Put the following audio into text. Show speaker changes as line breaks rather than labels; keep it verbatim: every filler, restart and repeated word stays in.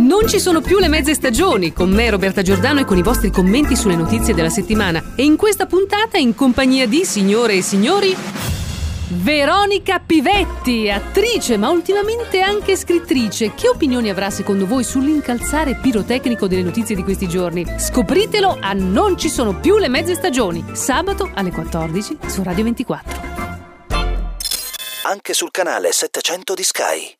Non ci sono più le mezze stagioni, con me Roberta Giordano e con i vostri commenti sulle notizie della settimana. E in questa puntata, in compagnia di, signore e signori, Veronica Pivetti, attrice ma ultimamente anche scrittrice. Che opinioni avrà secondo voi sull'incalzare pirotecnico delle notizie di questi giorni? Scopritelo a Non ci sono più le mezze stagioni, sabato alle quattordici su Radio ventiquattro.
Anche sul canale settecento di Sky.